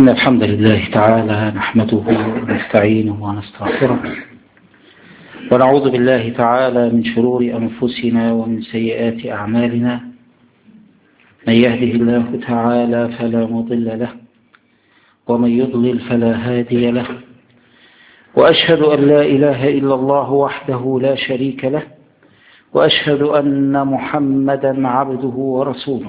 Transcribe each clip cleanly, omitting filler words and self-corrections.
إن الحمد لله تعالى نحمده ونستعينه ونستغفره ونعوذ بالله تعالى من شرور أنفسنا ومن سيئات أعمالنا. من يهده الله تعالى فلا مضل له ومن يضلل فلا هادي له، وأشهد أن لا إله إلا الله وحده لا شريك له، وأشهد أن محمدا عبده ورسوله.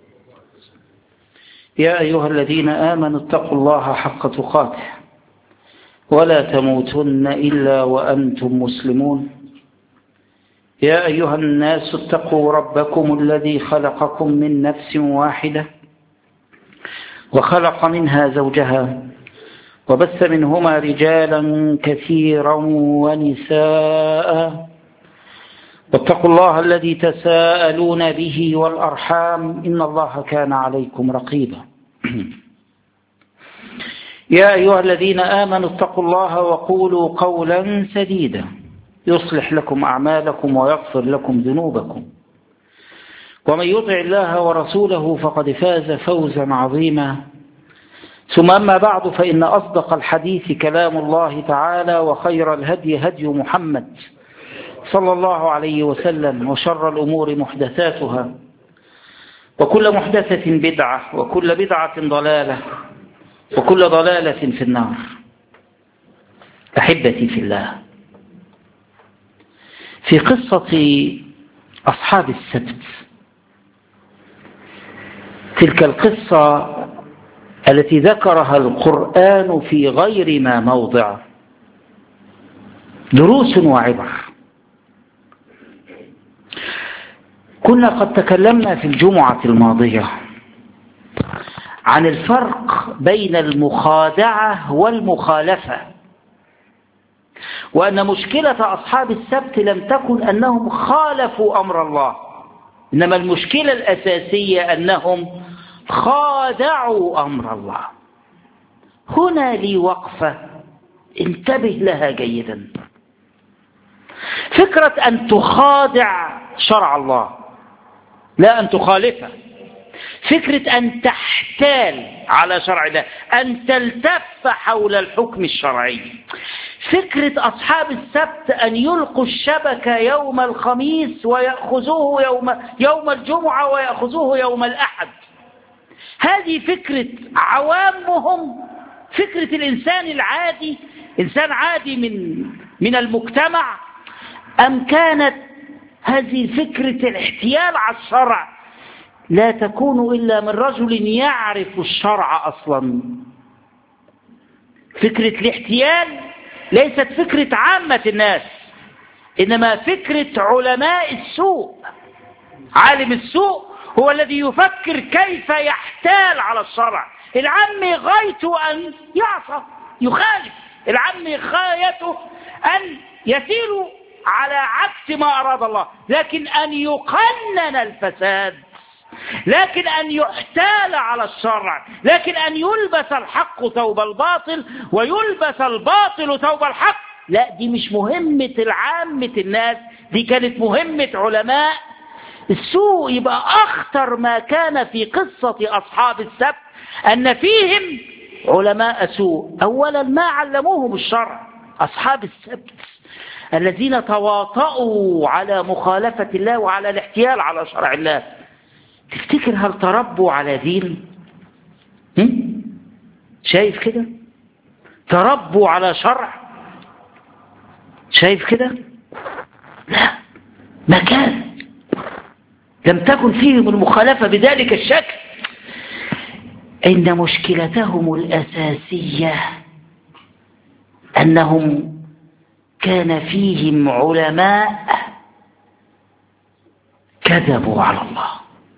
يا أيها الذين آمنوا اتقوا الله حق تقاته ولا تموتن إلا وأنتم مسلمون. يا أيها الناس اتقوا ربكم الذي خلقكم من نفس واحدة وخلق منها زوجها وبث منهما رجالا كثيرا ونساء، واتقوا الله الذي تساءلون به والأرحام إن الله كان عليكم رقيبا. يا أيها الذين آمنوا اتقوا الله وقولوا قولا سديدا يصلح لكم أعمالكم ويغفر لكم ذنوبكم، ومن يطع الله ورسوله فقد فاز فوزا عظيما. ثم أما بعد، فإن أصدق الحديث كلام الله تعالى، وخير الهدي هدي محمد صلى الله عليه وسلم، وشر الأمور محدثاتها، وكل محدثة بدعة، وكل بدعة ضلالة، وكل ضلالة في النار. أحبتي في الله، في قصة أصحاب السبت، تلك القصة التي ذكرها القرآن في غير ما موضع، دروس وعبر. كنا قد تكلمنا في الجمعة الماضية عن الفرق بين المخادعة والمخالفة، وأن مشكلة أصحاب السبت لم تكن أنهم خالفوا أمر الله، إنما المشكلة الأساسية أنهم خادعوا أمر الله. هنا لي وقفة انتبه لها جيدا. فكرة أن تخادع شرع الله لا أن تخالفه، فكرة أن تحتال على شرع الله، أن تلتف حول الحكم الشرعي. فكرة أصحاب السبت أن يلقوا الشبكة يوم الخميس ويأخذوه يوم الجمعة ويأخذوه يوم الأحد، هذه فكرة عوامهم، فكرة الإنسان العادي، إنسان عادي من المجتمع، أم كانت هذه فكرة الاحتيال على الشرع لا تكون إلا من رجل يعرف الشرع أصلا؟ فكرة الاحتيال ليست فكرة عامة الناس، إنما فكرة علماء السوء. عالم السوء هو الذي يفكر كيف يحتال على الشرع. العامي غايته أن يعصى يخالف، العامي غايته أن يسير على عكس ما أراد الله، لكن أن يقنن الفساد، لكن أن يحتال على الشرع، لكن أن يلبس الحق ثوب الباطل ويلبس الباطل ثوب الحق، لا، دي مش مهمة العامة الناس، دي كانت مهمة علماء السوء. يبقى أخطر ما كان في قصة أصحاب السبت أن فيهم علماء سوء. أولا ما علموهم الشرع أصحاب السبت الذين تواطؤوا على مخالفة الله وعلى الاحتيال على شرع الله. تفتكر هل تربوا على دين؟ شايف كده؟ تربوا على شرع؟ شايف كده؟ لا، ما كان، لم تكن فيهم المخالفة بذلك الشكل. إن مشكلتهم الأساسية أنهم كان فيهم علماء كذبوا على الله.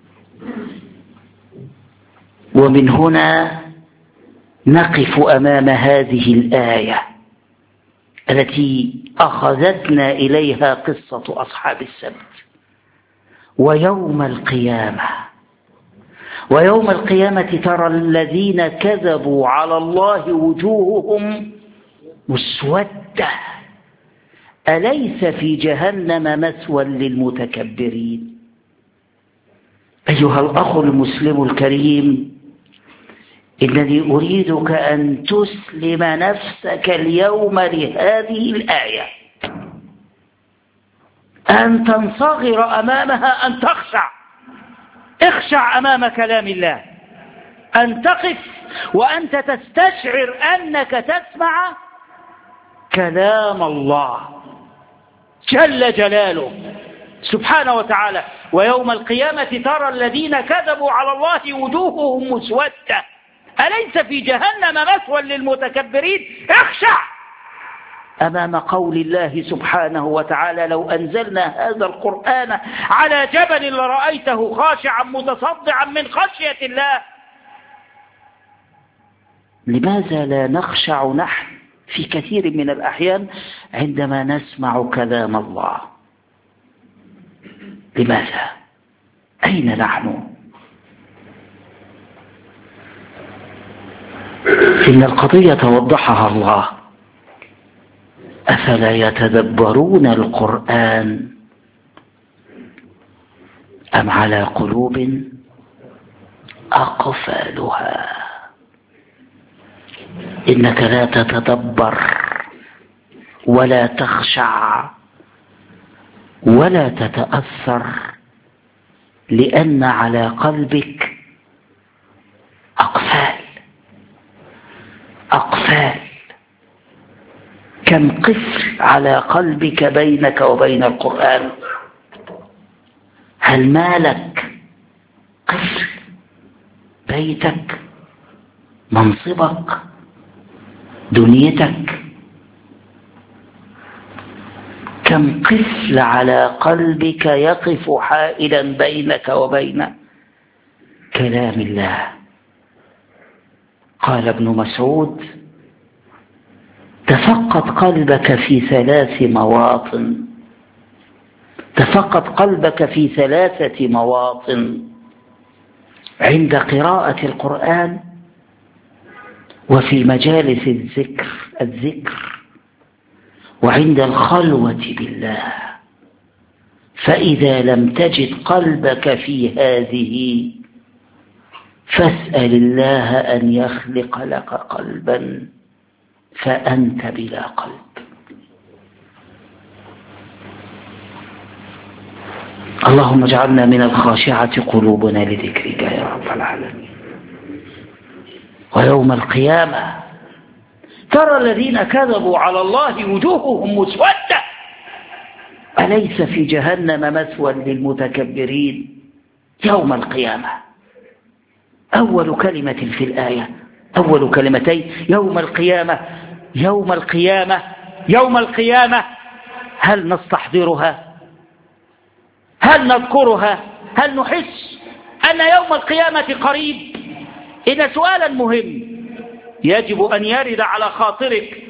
ومن هنا نقف أمام هذه الآية التي أخذتنا إليها قصة أصحاب السبت. ويوم القيامة ترى الذين كذبوا على الله وجوههم مسودة، أليس في جهنم مثوى للمتكبرين؟ أيها الأخ المسلم الكريم، إنني أريدك أن تسلم نفسك اليوم لهذه الآية، أن تنصغر أمامها، أن تخشع. اخشع أمام كلام الله، أن تقف وأنت تستشعر أنك تسمع كلام الله جل جلاله سبحانه وتعالى. ويوم القيامة ترى الذين كذبوا على الله وجوههم مسودة أليس في جهنم مثوى للمتكبرين. اخشع أمام قول الله سبحانه وتعالى: لو أنزلنا هذا القرآن على جبل لرأيته خاشعا متصدعا من خشية الله. لماذا لا نخشع نحن في كثير من الأحيان عندما نسمع كلام الله؟ لماذا؟ أين نحن؟ إن القضية وضحها الله: أفلا يتدبرون القرآن أم على قلوب أقفالها. إنك لا تتدبر ولا تخشع ولا تتأثر لأن على قلبك أقفال. كم قفل على قلبك بينك وبين القرآن؟ هل مالك قفل؟ بيتك، منصبك، دنيتك؟ كم قفل على قلبك يقف حائلا بينك وبين كلام الله؟ قال ابن مسعود: تفقد قلبك في 3 مواطن. تفقد قلبك في 3 مواطن: عند قراءة القرآن، وفي مجالس الذكر، وعند الخلوة بالله. فإذا لم تجد قلبك في هذه فاسأل الله أن يخلق لك قلبا فأنت بلا قلب. اللهم اجعلنا من الخاشعة قلوبنا لذكرك يا رب العالمين. ويوم القيامة ترى الذين كذبوا على الله وجوههم مسودة أليس في جهنم مثوى للمتكبرين. يوم القيامة أول كلمة في الآية، أول كلمتين: يوم القيامة. يوم القيامة، يوم القيامة. هل نستحضرها؟ هل نذكرها؟ هل نحس أن يوم القيامة قريب؟ إن سؤالا مهم يجب أن يرد على خاطرك: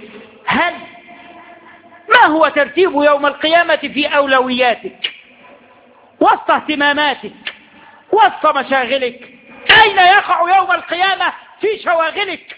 ما هو ترتيب يوم القيامة في أولوياتك، وسط اهتماماتك، وسط مشاغلك؟ أين يقع يوم القيامة في شواغلك؟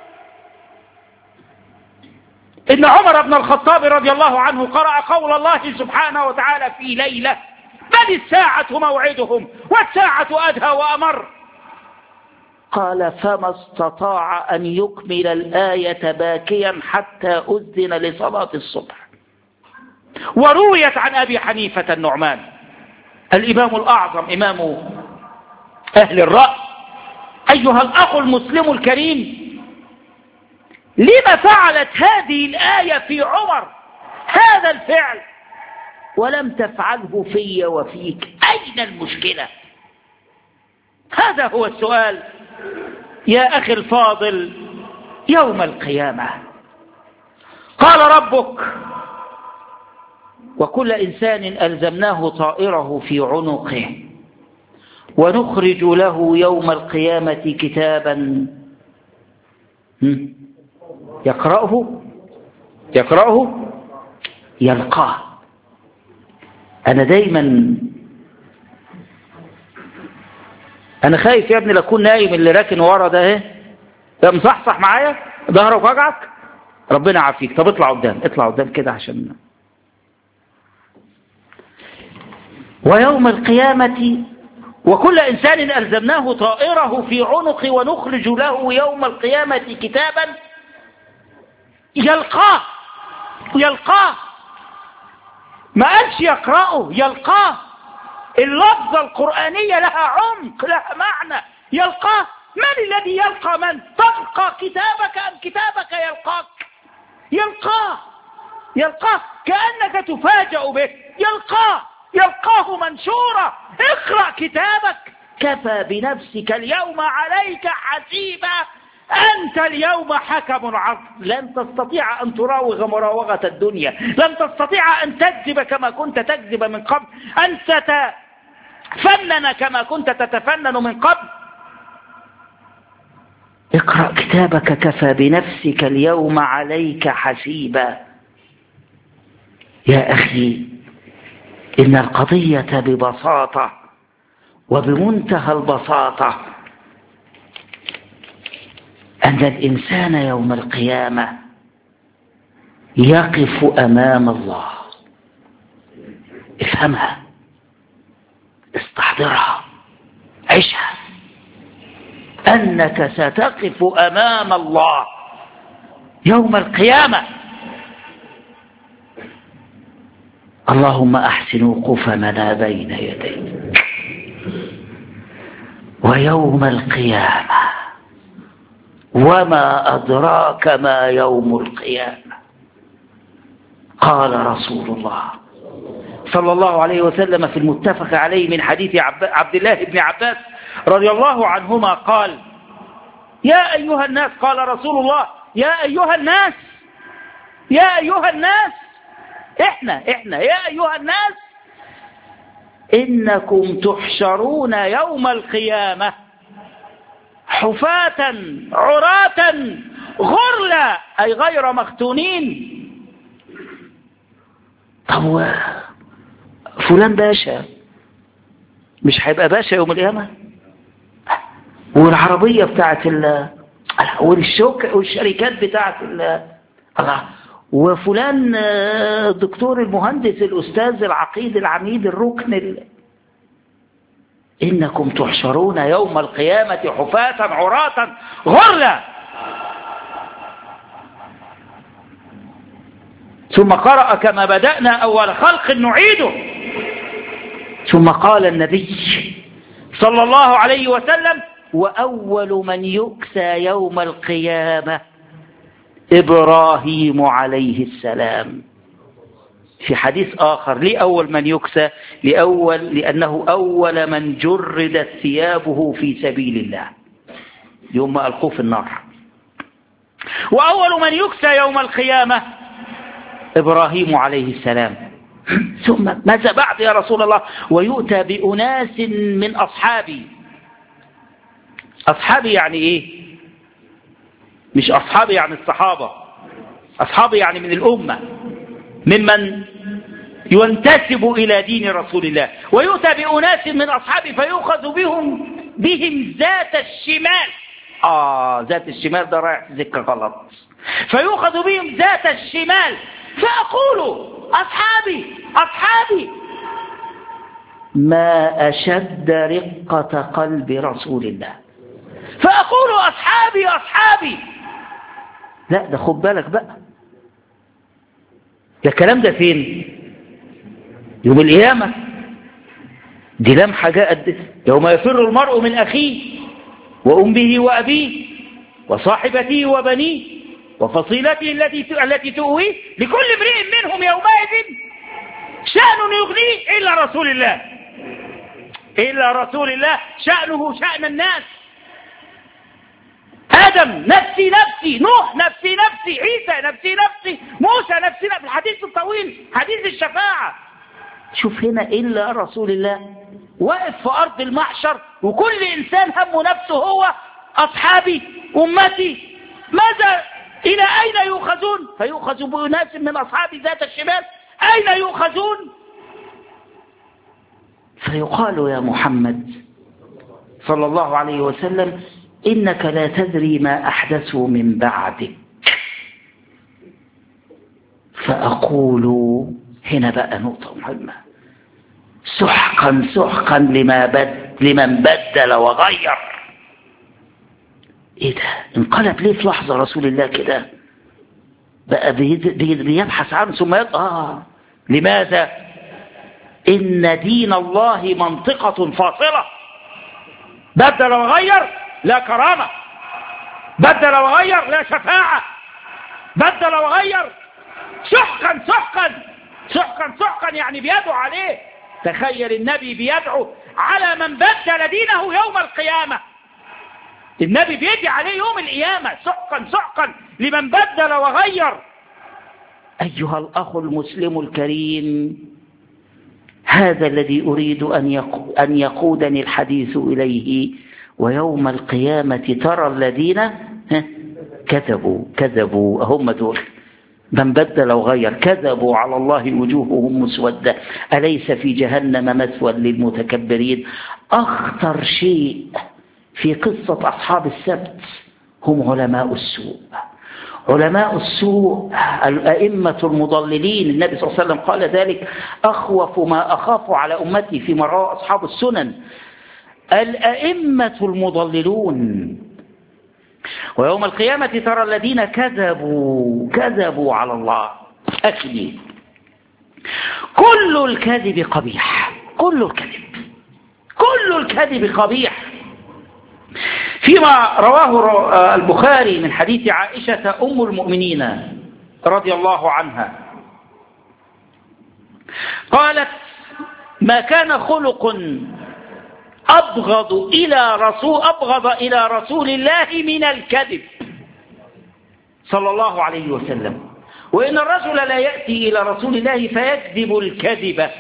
إن عمر بن الخطاب رضي الله عنه قرأ قول الله سبحانه وتعالى في ليلة: بل الساعة موعدهم والساعة أدهى وأمر. قال: فما استطاع أن يكمل الآية باكيا حتى أذن لصلاة الصبح. ورويت عن أبي حنيفة النعمان الإمام الأعظم، إمام أهل الرأي: أيها الأخ المسلم الكريم، لما فعلت هذه الآية في عمر هذا الفعل ولم تفعله في وفيك؟ أين المشكلة؟ هذا هو السؤال يا أخي الفاضل. يوم القيامة قال ربك: وكل إنسان ألزمناه طائره في عنقه ونخرج له يوم القيامة كتابا يقرأه يلقاه. أنا خايف يا ابني لأكون نايم، اللي راكن ورا ده اهي ده مصحصح معايا، ظهرك وجعك، ربنا يعافيك. طب اطلع قدام كده عشان. ويوم القيامة وكل إنسان ألزمناه طائره في عنقه ونخرج له يوم القيامة كتابا يلقاه. ما قالش يقرأه، يلقاه. اللفظة القرآنية لها عمق، لها معنى. يلقاه. من الذي يلقى من؟ تلقى كتابك أم كتابك يلقاك؟ يلقاه كأنك تفاجأ به. يلقاه منشورا. اقرأ كتابك كفى بنفسك اليوم عليك حسيبا. أنت اليوم حكم عدل. لن تستطيع أن تراوغ مراوغة الدنيا، لن تستطيع أن تكذب كما كنت تكذب من قبل، أن تتفنن كما كنت تتفنن من قبل. اقرأ كتابك كفى بنفسك اليوم عليك حسيبا. يا أخي، إن القضية ببساطة وبمنتهى البساطة أن الإنسان يوم القيامة يقف أمام الله. افهمها، استحضرها، عيشها، أنك ستقف أمام الله يوم القيامة. اللهم أحسن وقوفنا بين يديك. ويوم القيامة وما أدراك ما يوم القيامة. قال رسول الله صلى الله عليه وسلم في المتفق عليه من حديث عبد الله بن عباس رضي الله عنهما قال: يا أيها الناس، قال رسول الله: يا أيها الناس، يا أيها الناس، إحنا يا أيها الناس، إنكم تحشرون يوم القيامة حفاة عراة غرلا، أي غير مختونين. طب فلان باشا مش هيبقى باشا يوم القيامة؟ والعربية بتاعت والشركات بتاعت الله، وفلان الدكتور المهندس الأستاذ العقيد العميد الركن إنكم تحشرون يوم القيامة حفاة عراة غرلا. ثم قرأ: كما بدأنا أول خلق نعيده. ثم قال النبي صلى الله عليه وسلم: وأول من يكسى يوم القيامة إبراهيم عليه السلام. في حديث آخر: ليه أول من يكسى؟ لأنه أول من جردت ثيابه في سبيل الله يوم ما ألقوه في النار. وأول من يكسى يوم القيامة إبراهيم عليه السلام. ثم ماذا بعد يا رسول الله؟ ويؤتى بأناس من أصحابي. أصحابي يعني إيه؟ مش أصحابي يعني الصحابة، أصحابي يعني من الأمة، ممن ينتسب إلى دين رسول الله. ويؤتى بأناس من أصحابي فيؤخذ بهم ذات الشمال. ذات الشمال ده رايح في سكة غلط. فيؤخذ بهم ذات الشمال فأقول: أصحابي ما أشد رقة قلب رسول الله. فأقول: أصحابي. لا، ده خد بالك بقى، ده الكلام ده فين؟ يوم القيامة. دي لمحة جاءت: يوم يفر المرء من أخيه وأمه وأبيه وصاحبته وبنيه وفصيلته التي تؤويه، لكل امرئ منهم يومئذ شأن يغنيه إلا رسول الله شأنه شأن الناس. آدم نفسي، نوح نفسي، عيسى نفسي، موسى نفسي. الحديث الطويل، حديث الشفاعة. شوف هنا: إلا رسول الله. واقف في أرض المحشر وكل إنسان همه نفسه، هو أصحابي أمتي. ماذا؟ إلى أين يؤخذون؟ فيؤخذ بأناس من أصحاب ذات الشمال. أين يؤخذون؟ فيقال: يا محمد صلى الله عليه وسلم: إنك لا تدري ما أحدثوا من بعدك. فأقول هنا بقى نقطة مهمة: سحقا لما بدل لمن بدل وغير. ايه ده؟ انقلب ليه في لحظة رسول الله كده؟ بقى بيبحث عنه ثم لماذا؟ إن دين الله منطقة فاصلة. بدل وغير لا كرامة، بدل وغير لا شفاعة، بدل وغير سحقا سحقا سحقا سحقا، يعني بيدعو عليه. تخيل النبي بيدعو على من بدل دينه يوم القيامة. النبي بيدعي عليه يوم القيامة سحقا سحقا لمن بدل وغير. أيها الأخ المسلم الكريم، هذا الذي أريد أن يقودني الحديث إليه. ويوم القيامة ترى الذين كذبوا هم دول من بدل وغير، كذبوا على الله وجوههم مسودة، أليس في جهنم مثوى للمتكبرين. أخطر شيء في قصة أصحاب السبت هم علماء السوء. علماء السوء الأئمة المضللين. النبي صلى الله عليه وسلم قال ذلك: أخوف ما أخاف على أمتي، فيما رواه أصحاب السنن، الأئمة المضللون. ويوم القيامة ترى الذين كذبوا على الله. أكيد كل الكذب قبيح، كل الكذب قبيح. فيما رواه البخاري من حديث عائشة أم المؤمنين رضي الله عنها قالت: ما كان خلق أبغض إلى رسول الله من الكذب صلى الله عليه وسلم، وإن الرجل لا يأتي إلى رسول الله فيكذب الكذب،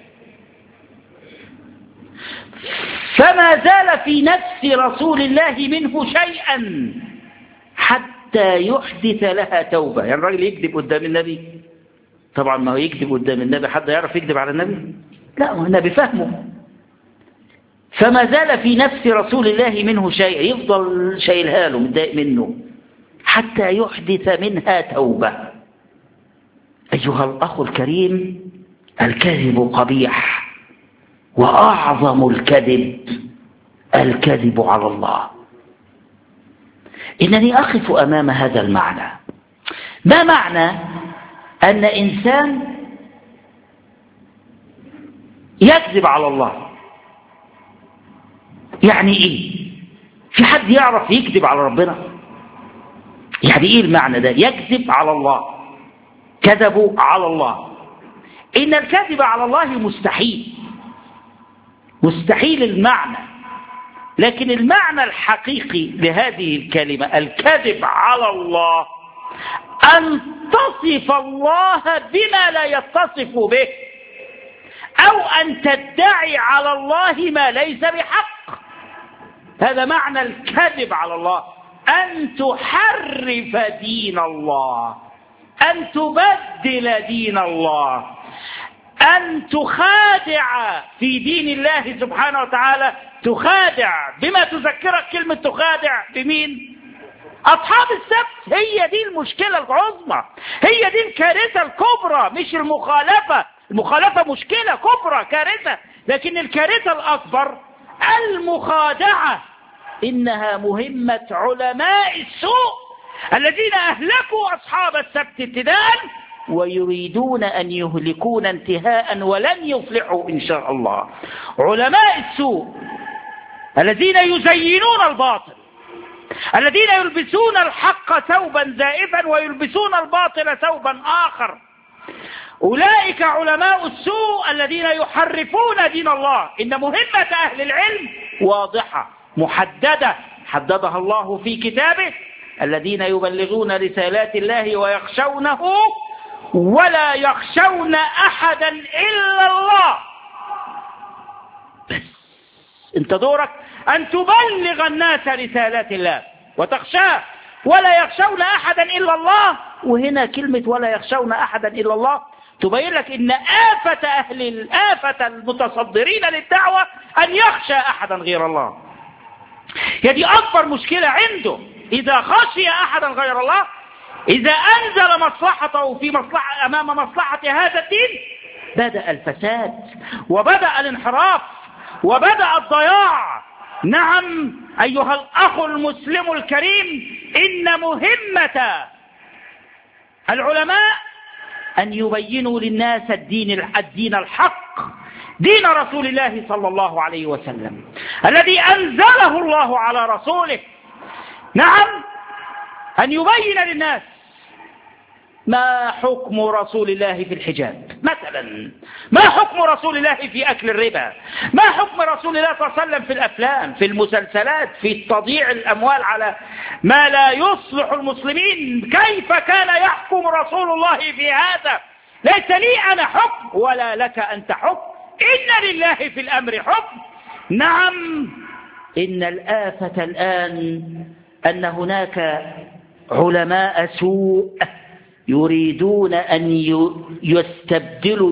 فما زال في نفس رسول الله منه شيئا حتى يحدث لها توبة. يعني الراجل يكذب قدام النبي، طبعا ما هو يكذب قدام النبي، حد يعرف يكذب على النبي؟ لا، هو النبي فهمه. فما زال في نفس رسول الله منه شيء، يفضل شايلها له متضايق منه حتى يحدث منها توبة. أيها الأخ الكريم، الكذب قبيح، وأعظم الكذب على الله. إنني أقف أمام هذا المعنى. ما معنى أن إنسان يكذب على الله؟ يعني إيه؟ في حد يعرف يكذب على ربنا؟ يعني إيه المعنى ده؟ يكذب على الله، كذبوا على الله. إن الكذب على الله مستحيل المعنى، لكن المعنى الحقيقي لهذه الكلمة الكذب على الله أن تصف الله بما لا يتصف به، أو أن تدعي على الله ما ليس بحق. هذا معنى الكذب على الله، أن تحرف دين الله، أن تبدل دين الله، أن تخادع في دين الله سبحانه وتعالى. تخادع بما تذكرك كلمة تخادع بمين؟ أصحاب السبت. هي دي المشكلة العظمى، هي دي الكارثة الكبرى، مش المخالفة. المخالفة مشكلة كبرى، كارثة، لكن الكارثة الأكبر المخادعة. إنها مهمة علماء السوء الذين أهلكوا أصحاب السبت ابتداء، ويريدون أن يهلكون انتهاء، ولن يفلحوا إن شاء الله. علماء السوء الذين يزينون الباطل، الذين يلبسون الحق ثوبا زائفا ويلبسون الباطل ثوبا آخر. أولئك علماء السوء الذين يحرفون دين الله. إن مهمة أهل العلم واضحة محددة، حددها الله في كتابه: الذين يبلغون رسالات الله ويخشونه ولا يخشون أحدا إلا الله. بس انت دورك أن تبلغ الناس رسالات الله وتخشاه. ولا يخشون أحدا إلا الله، وهنا كلمة ولا يخشون أحدا إلا الله تبين لك إن آفة المتصدرين للدعوة أن يخشى أحدا غير الله. دي أكبر مشكلة عنده. إذا خشي أحدا غير الله، إذا أنزل مصلحته في أمام مصلحة هذا الدين، بدأ الفساد وبدأ الانحراف وبدأ الضياع. نعم أيها الأخ المسلم الكريم، إن مهمة العلماء أن يبينوا للناس الدين الحق، دين رسول الله صلى الله عليه وسلم الذي أنزله الله على رسوله. نعم أن يبين للناس ما حكم رسول الله في الحجاب مثلا، ما حكم رسول الله في أكل الربا، ما حكم رسول الله صلى الله عليه وسلم في الأفلام، في المسلسلات، في تضييع الأموال على ما لا يصلح المسلمين. كيف كان يحكم رسول الله في هذا؟ ليس لي أنا حكم ولا لك أنت حكم، إن لله في الأمر حكم. نعم إن الآفة الآن أن هناك علماء سوء يريدون أن يستبدلوا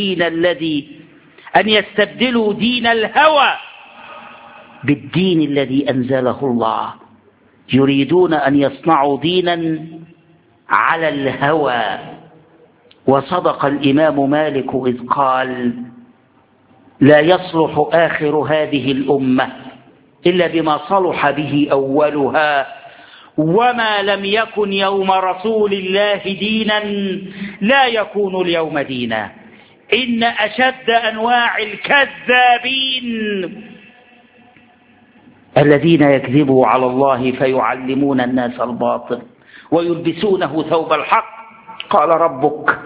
يستبدلوا دين الهوى بالدين الذي أنزله الله. يريدون أن يصنعوا دينا على الهوى. وصدق الإمام مالك إذ قال: لا يصلح آخر هذه الأمة إلا بما صلح به أولها، وما لم يكن يوم رسول الله دينا لا يكون اليوم دينا. إن أشد أنواع الكذابين الذين يكذبوا على الله فيعلمون الناس الباطل ويلبسونه ثوب الحق. قال ربك: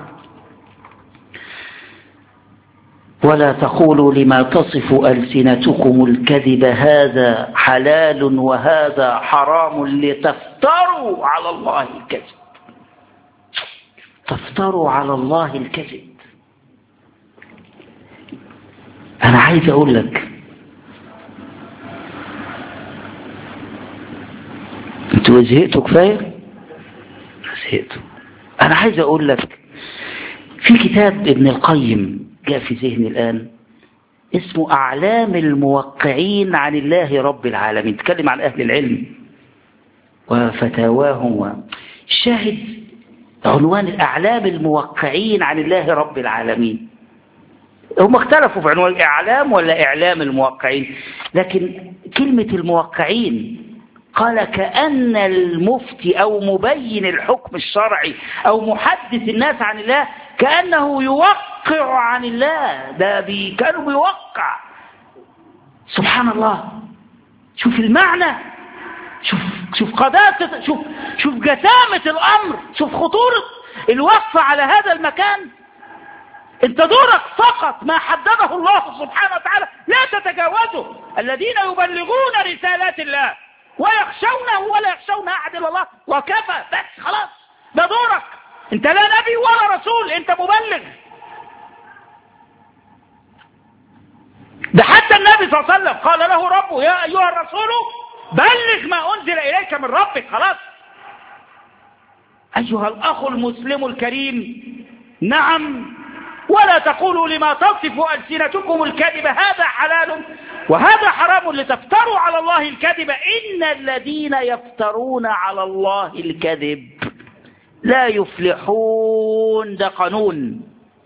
ولا تقولوا لما تصف ألسنتكم الكذب هذا حلال وهذا حرام لتفتروا على الله الكذب. تفتروا على الله الكذب. أنا عايز أقول لك، أنتوا زهقتوا كفاية؟ زهقتوا. أنا عايز أقول لك في كتاب ابن القيم جاء في ذهني الآن، اسمه أعلام الموقعين عن الله رب العالمين. تكلم عن أهل العلم وفتاواهم. شاهد عنوان الأعلام الموقعين عن الله رب العالمين. هم اختلفوا في عنوان إعلام ولا إعلام الموقعين، لكن كلمة الموقعين قال كأن المفتي أو مبين الحكم الشرعي أو محدث الناس عن الله كأنه يوقع عن الله. ده كانوا بيوقع. سبحان الله. شوف المعنى، شوف قداسة، شوف جسامة الأمر، شوف خطورة الوقف على هذا المكان. انت دورك فقط ما حدده الله سبحانه وتعالى لا تتجاوزه. الذين يبلغون رسالات الله ويخشونه ولا يخشون أحد إلا الله وكفى. بس خلاص، ده دورك. انت لا نبي ولا رسول، انت مبلغ. ده حتى النبي صلى الله عليه وسلم قال له ربه: يا أيها الرسول بلغ ما أنزل إليك من ربك. خلاص. أيها الأخ المسلم الكريم، نعم، ولا تقولوا لما تصف ألسنتكم الكذب هذا حلال وهذا حرام لتفتروا على الله الكذب. إن الذين يفترون على الله الكذب لا يفلحون. ده قانون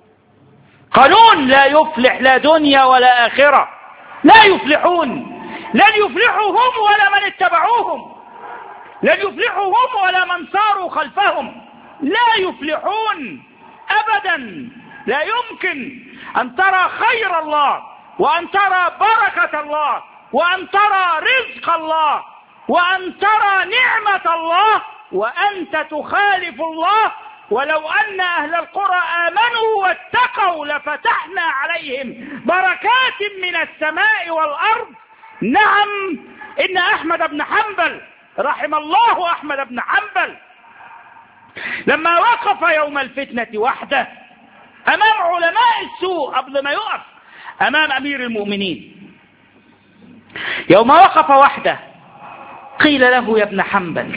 لا يفلح لا دنيا ولا آخرة. لا يفلحون. لن يفلحوا هم ولا من اتبعوهم، لن يفلحوا هم ولا من ساروا خلفهم. لا يفلحون أبدا. لا يمكن أن ترى خير الله وأن ترى بركة الله وأن ترى رزق الله وأن ترى نعمة الله وأنت تخالف الله. ولو أن أهل القرى آمنوا واتقوا لفتحنا عليهم بركات من السماء والأرض. نعم، إن أحمد بن حنبل رحم الله أحمد بن حنبل لما وقف يوم الفتنة وحده أمام علماء السوء قبل ما يقف أمام أمير المؤمنين، يوم وقف وحده قيل له: يا ابن حنبل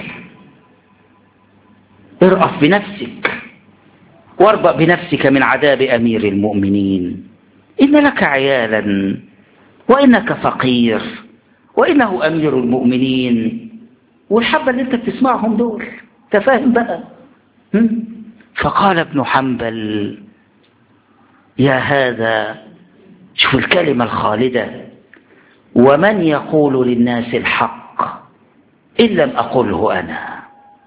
ارأف بنفسك واربأ بنفسك من عذاب أمير المؤمنين. إن لك عيالا وإنك فقير وإنه أمير المؤمنين، والحبة اللي انت بتسمعهم دول تفاهم بقى. فقال ابن حنبل: يا هذا، شوف الكلمة الخالدة، ومن يقول للناس الحق إن لم أقله أنا؟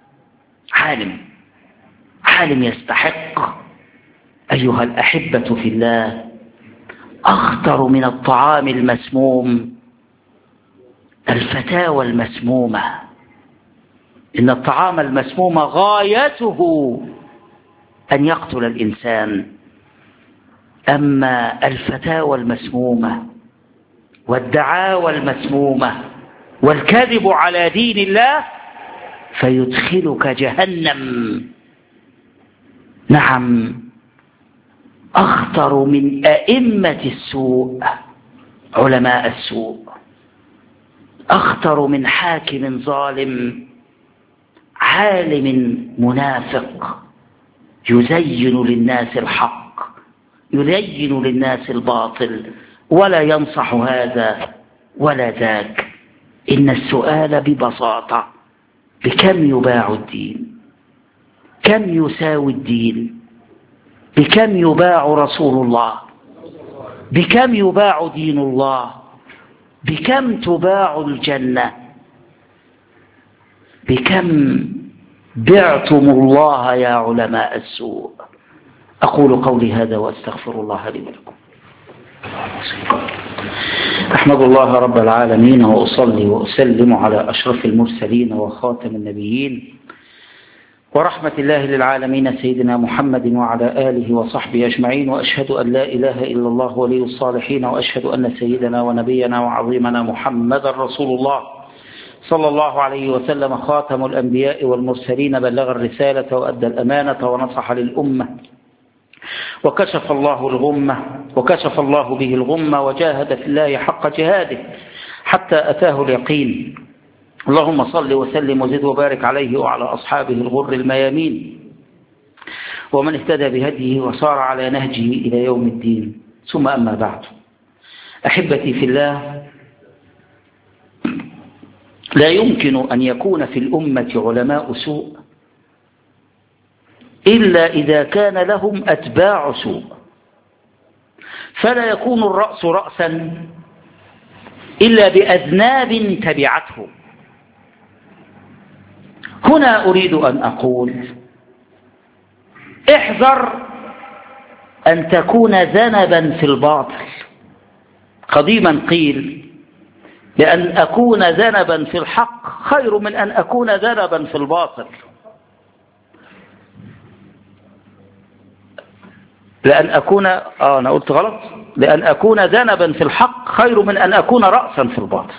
عالم يستحق أيها الأحبة في الله، أخطر من الطعام المسموم الفتاوى المسمومة. إن الطعام المسموم غايته أن يقتل الإنسان، أما الفتاوى المسمومة والدعاوى المسمومة والكذب على دين الله فيدخلك جهنم. نعم، أخطر من أئمة السوء علماء السوء، أخطر من حاكم ظالم، عالم منافق يزين للناس الحق، يزين للناس الباطل، ولا ينصح هذا ولا ذاك. إن السؤال ببساطة: بكم يباع الدين؟ كم يساوي الدين؟ بكم يباع رسول الله؟ بكم يباع دين الله؟ بكم تباع الجنة؟ بكم بعتم الله يا علماء السوء؟ أقول قولي هذا وأستغفر الله لي ولكم. أحمد الله رب العالمين وأصلي وأسلم على أشرف المرسلين وخاتم النبيين ورحمة الله للعالمين سيدنا محمد وعلى آله وصحبه أجمعين، وأشهد أن لا إله إلا الله ولي الصالحين، وأشهد أن سيدنا ونبينا وعظيمنا محمد رسول الله صلى الله عليه وسلم خاتم الأنبياء والمرسلين، بلغ الرسالة وأدى الأمانة ونصح للأمة وكشف الله الغمة، وكشف الله به الغمة، وجاهد في الله حق جهاده حتى أتاه اليقين. اللهم صل وسلم وزد وبارك عليه وعلى أصحابه الغر الميامين ومن اهتدى بهديه وصار على نهجه إلى يوم الدين. ثم أما بعد، أحبتي في الله، لا يمكن أن يكون في الأمة علماء سوء إلا إذا كان لهم أتباع سوء، فلا يكون الرأس رأسا إلا بأذناب تبعته. هنا أريد أن أقول: احذر أن تكون ذنبا في الباطل. قديما قيل: لأن أكون ذنبا في الحق خير من أن أكون ذنبا في الباطل. لأن أكون أنا قلت غلط، لأن أكون ذنبا في الحق خير من أن أكون رأسا في الباطل.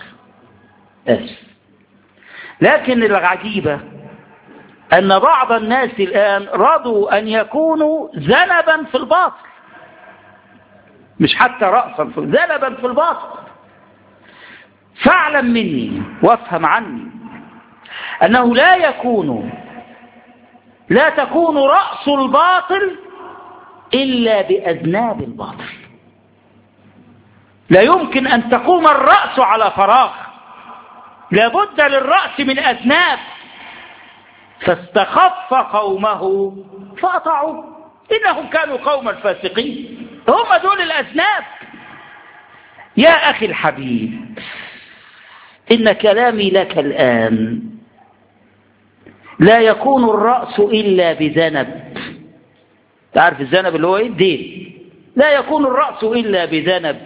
لكن العجيبة أن بعض الناس الآن رضوا أن يكونوا ذنبا في الباطل، مش حتى رأسا ذنبا في الباطل. فاعلم مني وافهم عني أنه لا تكون رأس الباطل إلا بأذناب الباطل. لا يمكن أن تقوم الرأس على فراغ، لابد للرأس من أذناب. فاستخف قومه فأطاعوه إنهم كانوا قوما فاسقين. هم دول الأذناب. يا أخي الحبيب، إن كلامي لك الآن لا يكون الرأس إلا بذنب. تعرف الذنب اللي هو إيه؟ الدين. لا يكون الرأس إلا بذنب،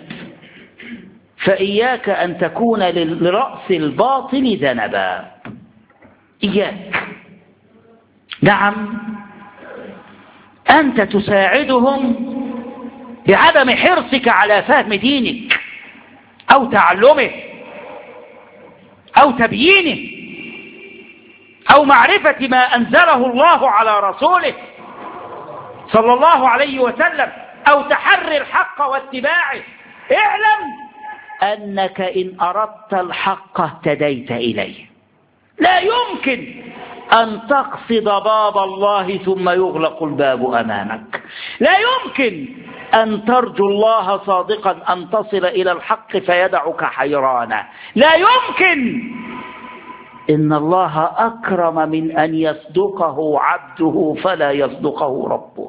فإياك أن تكون لرأس الباطل ذنبا. إياك. نعم، أنت تساعدهم بعدم حرصك على فهم دينك أو تعلمه أو تبيينه أو معرفة ما أنزله الله على رسوله صلى الله عليه وسلم، أو تحري الحق واتباعه. اعلم أنك إن أردت الحق اهتديت إليه. لا يمكن أن تقصد باب الله ثم يغلق الباب أمامك. لا يمكن أن ترجو الله صادقا أن تصل إلى الحق فيدعك حيرانا. لا يمكن. إن الله أكرم من أن يصدقه عبده فلا يصدقه ربه.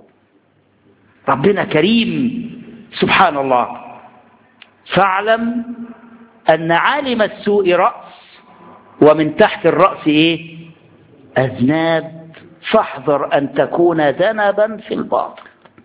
ربنا كريم سبحان الله. فاعلم أن عالم السوء رأس، ومن تحت الرأس إيه؟ أذناب، فاحذر أن تكون ذنبا في الباطل.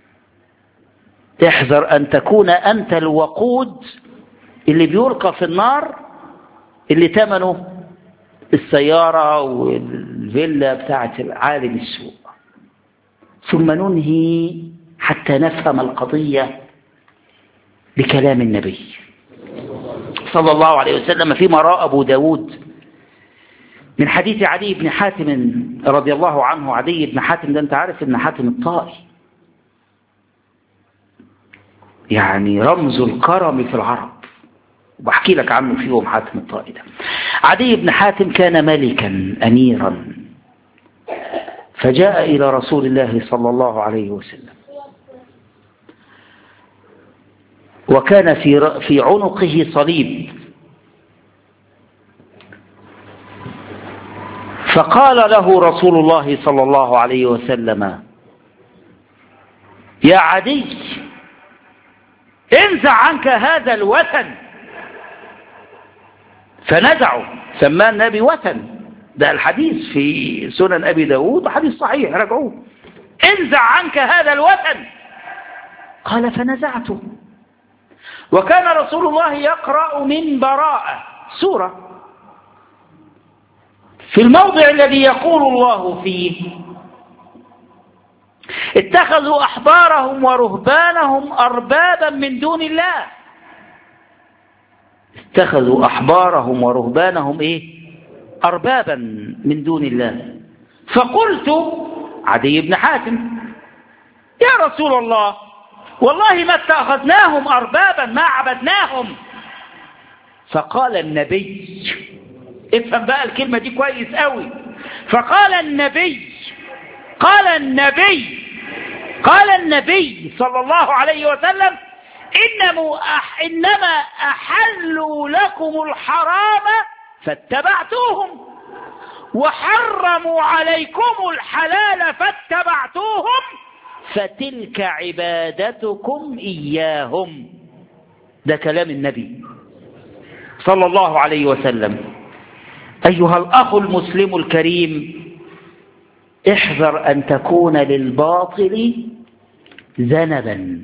احذر أن تكون أنت الوقود اللي بيلقى في النار، اللي ثمنه السيارة والفيلا بتاعت عالم السوء. ثم ننهي حتى نفهم القضية بكلام النبي صلى الله عليه وسلم فيما رأى أبو داود من حديث عدي بن حاتم رضي الله عنه. عدي بن حاتم ده أنت عارف ابن حاتم الطائي، يعني رمز الكرم في العرب، وبحكي لك عنه في يوم حاتم الطائي ده. عدي بن حاتم كان ملكا أميرا، فجاء إلى رسول الله صلى الله عليه وسلم، وكان في عنقه صليب، فقال له رسول الله صلى الله عليه وسلم: يا عدي انزع عنك هذا الوثن. فنزعه، سماه النبي وثن، ده الحديث في سنن أبي داود حديث صحيح، رجعوه. انزع عنك هذا الوثن. قال: فنزعته. وكان رسول الله يقرأ من براءة سورة في الموضع الذي يقول الله فيه: اتخذوا أحبارهم ورهبانهم أربابا من دون الله. اتخذوا أحبارهم ورهبانهم إيه؟ أربابا من دون الله. فقلت: عدي بن حاتم: يا رسول الله، والله ما اتخذناهم أربابا، ما عبدناهم. فقال النبي، افهم بقى الكلمة دي كويس قوي، فقال النبي صلى الله عليه وسلم: إنما أحلوا لكم الحرام فاتبعتوهم، وحرموا عليكم الحلال فاتبعتوهم، فتلك عبادتكم إياهم. ده كلام النبي صلى الله عليه وسلم. أيها الأخ المسلم الكريم، احذر أن تكون للباطل ذنبا،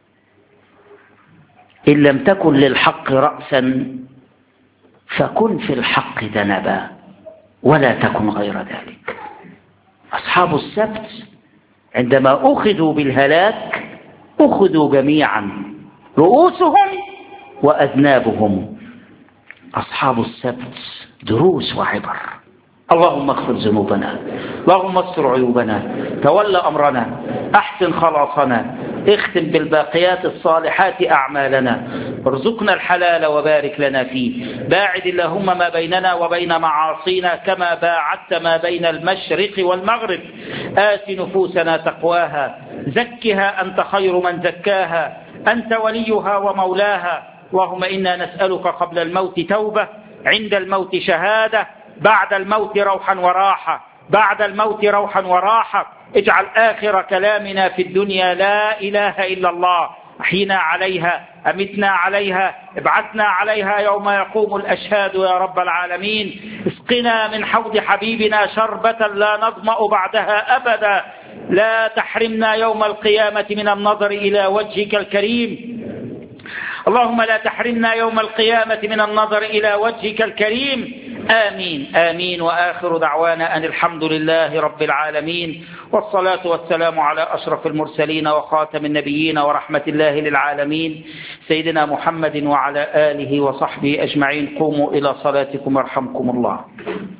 إن لم تكن للحق رأسا فكن في الحق ذنبا، ولا تكن غير ذلك. أصحاب السبت عندما أخذوا بالهلاك أخذوا جميعا، رؤوسهم وأذنابهم. أصحاب السبت دروس وعبر. اللهم اغفر ذنوبنا، اللهم استر عيوبنا، تول أمرنا، أحسن خلاصنا، اختم بالباقيات الصالحات أعمالنا، ارزقنا الحلال وبارك لنا فيه. باعد اللهم ما بيننا وبين معاصينا كما باعدت ما بين المشرق والمغرب. آت نفوسنا تقواها، زكها أنت خير من زكاها، أنت وليها ومولاها. اللهم إنا نسألك قبل الموت توبة، عند الموت شهادة، بعد الموت روحا وراحة، بعد الموت روحا وراحة. اجعل آخر كلامنا في الدنيا لا إله إلا الله. أحينا عليها، أمتنا عليها، ابعثنا عليها يوم يقوم الأشهاد يا رب العالمين. اسقنا من حوض حبيبنا شربة لا نظمأ بعدها أبدا. لا تحرمنا يوم القيامة من النظر إلى وجهك الكريم. اللهم لا تحرمنا يوم القيامة من النظر إلى وجهك الكريم. آمين آمين. وآخر دعوانا أن الحمد لله رب العالمين، والصلاة والسلام على أشرف المرسلين وخاتم النبيين ورحمة الله للعالمين سيدنا محمد وعلى آله وصحبه أجمعين. قوموا إلى صلاتكم يرحمكم الله.